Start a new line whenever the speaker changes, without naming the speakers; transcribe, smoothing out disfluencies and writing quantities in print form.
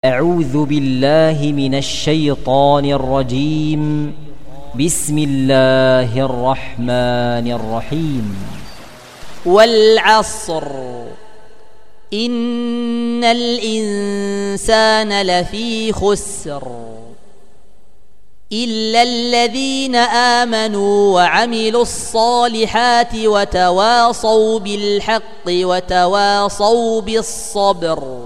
أعوذ بالله من الشيطان الرجيم. بسم الله الرحمن الرحيم.
والعصر إن الإنسان لفي خسر إلا الذين آمنوا وعملوا الصالحات وتواصوا بالحق وتواصوا بالصبر.